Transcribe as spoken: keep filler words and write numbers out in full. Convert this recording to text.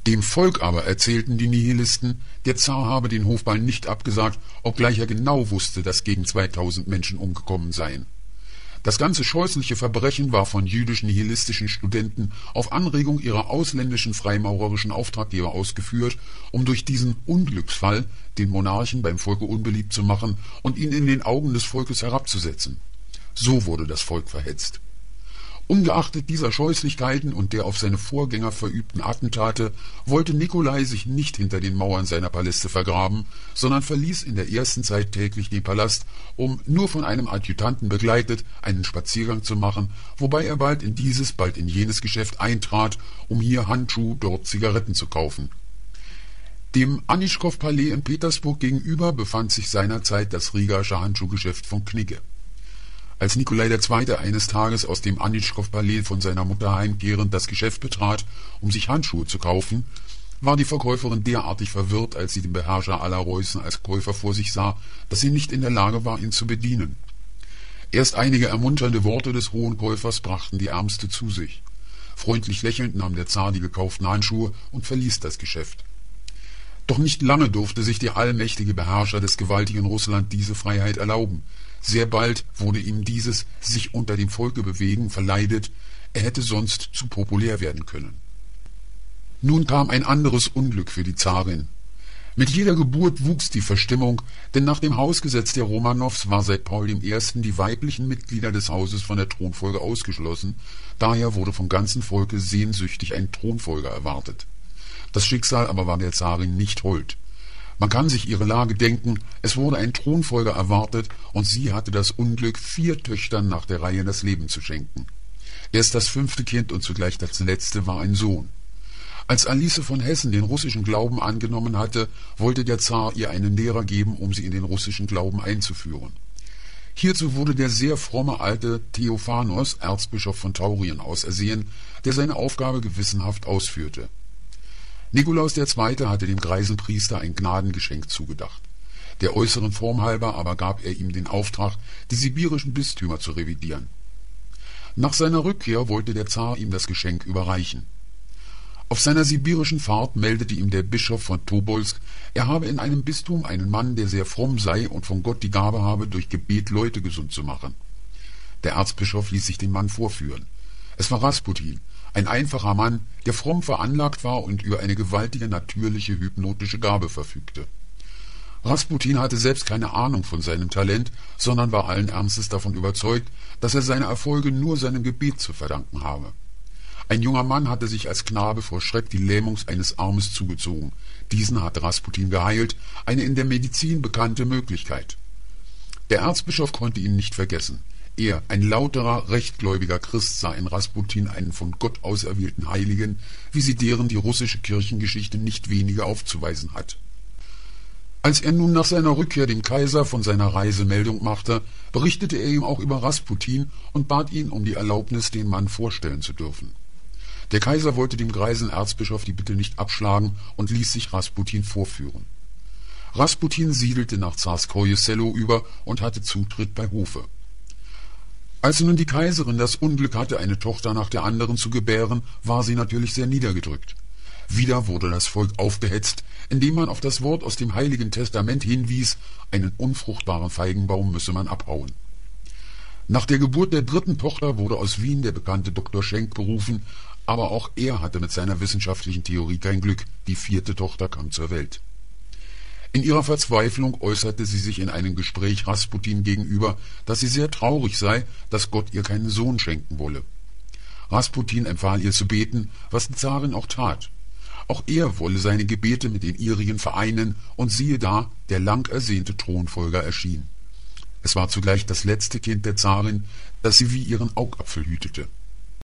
Dem Volk aber erzählten die Nihilisten, der Zar habe den Hofball nicht abgesagt, obgleich er genau wusste, dass gegen zweitausend Menschen umgekommen seien. Das ganze scheußliche Verbrechen war von jüdisch-nihilistischen Studenten auf Anregung ihrer ausländischen freimaurerischen Auftraggeber ausgeführt, um durch diesen Unglücksfall den Monarchen beim Volke unbeliebt zu machen und ihn in den Augen des Volkes herabzusetzen. So wurde das Volk verhetzt. Ungeachtet dieser Scheußlichkeiten und der auf seine Vorgänger verübten Attentate wollte Nikolai sich nicht hinter den Mauern seiner Paläste vergraben, sondern verließ in der ersten Zeit täglich den Palast, um, nur von einem Adjutanten begleitet, einen Spaziergang zu machen, wobei er bald in dieses, bald in jenes Geschäft eintrat, um hier Handschuh, dort Zigaretten zu kaufen. Dem Anischkow-Palais in Petersburg gegenüber befand sich seinerzeit das Rigaische Handschuhgeschäft von Knigge. Als Nikolai der Zweite eines Tages aus dem Anischkow-Palais von seiner Mutter heimkehrend das Geschäft betrat, um sich Handschuhe zu kaufen, war die Verkäuferin derartig verwirrt, als sie den Beherrscher aller Reußen als Käufer vor sich sah, dass sie nicht in der Lage war, ihn zu bedienen. Erst einige ermunternde Worte des hohen Käufers brachten die Ärmste zu sich. Freundlich lächelnd nahm der Zar die gekauften Handschuhe und verließ das Geschäft. Doch nicht lange durfte sich der allmächtige Beherrscher des gewaltigen Russland diese Freiheit erlauben. Sehr bald wurde ihm dieses sich unter dem Volke bewegen verleidet, er hätte sonst zu populär werden können. Nun kam ein anderes Unglück für die Zarin. Mit jeder Geburt wuchs die Verstimmung, denn nach dem Hausgesetz der Romanows war seit Paul der Erste die weiblichen Mitglieder des Hauses von der Thronfolge ausgeschlossen, daher wurde vom ganzen Volke sehnsüchtig ein Thronfolger erwartet. Das Schicksal aber war der Zarin nicht hold. Man kann sich ihre Lage denken, es wurde ein Thronfolger erwartet, und sie hatte das Unglück, vier Töchtern nach der Reihe das Leben zu schenken. Erst das fünfte Kind und zugleich das letzte war ein Sohn. Als Alice von Hessen den russischen Glauben angenommen hatte, wollte der Zar ihr einen Lehrer geben, um sie in den russischen Glauben einzuführen. Hierzu wurde der sehr fromme alte Theophanos, Erzbischof von Taurien, ausersehen, der seine Aufgabe gewissenhaft ausführte. Nikolaus der Zweite hatte dem greisen Priester ein Gnadengeschenk zugedacht. Der äußeren Form halber aber gab er ihm den Auftrag, die sibirischen Bistümer zu revidieren. Nach seiner Rückkehr wollte der Zar ihm das Geschenk überreichen. Auf seiner sibirischen Fahrt meldete ihm der Bischof von Tobolsk, er habe in einem Bistum einen Mann, der sehr fromm sei und von Gott die Gabe habe, durch Gebet Leute gesund zu machen. Der Erzbischof ließ sich den Mann vorführen. Es war Rasputin, ein einfacher Mann, der fromm veranlagt war und über eine gewaltige natürliche hypnotische Gabe verfügte. Rasputin hatte selbst keine Ahnung von seinem Talent, sondern war allen Ernstes davon überzeugt, dass er seine Erfolge nur seinem Gebet zu verdanken habe. Ein junger Mann hatte sich als Knabe vor Schreck die Lähmung eines Armes zugezogen. Diesen hatte Rasputin geheilt, eine in der Medizin bekannte Möglichkeit. Der Erzbischof konnte ihn nicht vergessen. Er, ein lauterer, rechtgläubiger Christ, sah in Rasputin einen von Gott auserwählten Heiligen, wie sie deren die russische Kirchengeschichte nicht wenige aufzuweisen hat. Als er nun nach seiner Rückkehr dem Kaiser von seiner Reise Meldung machte, berichtete er ihm auch über Rasputin und bat ihn um die Erlaubnis, den Mann vorstellen zu dürfen. Der Kaiser wollte dem greisen Erzbischof die Bitte nicht abschlagen und ließ sich Rasputin vorführen. Rasputin siedelte nach Zarskoje Selo über und hatte Zutritt bei Hofe. Als nun die Kaiserin das Unglück hatte, eine Tochter nach der anderen zu gebären, war sie natürlich sehr niedergedrückt. Wieder wurde das Volk aufgehetzt, indem man auf das Wort aus dem Heiligen Testament hinwies, einen unfruchtbaren Feigenbaum müsse man abhauen. Nach der Geburt der dritten Tochter wurde aus Wien der bekannte Doktor Schenk berufen, aber auch er hatte mit seiner wissenschaftlichen Theorie kein Glück, die vierte Tochter kam zur Welt. In ihrer Verzweiflung äußerte sie sich in einem Gespräch Rasputin gegenüber, dass sie sehr traurig sei, dass Gott ihr keinen Sohn schenken wolle. Rasputin empfahl ihr zu beten, was die Zarin auch tat. Auch er wolle seine Gebete mit den ihrigen vereinen, und siehe da, der lang ersehnte Thronfolger erschien. Es war zugleich das letzte Kind der Zarin, das sie wie ihren Augapfel hütete.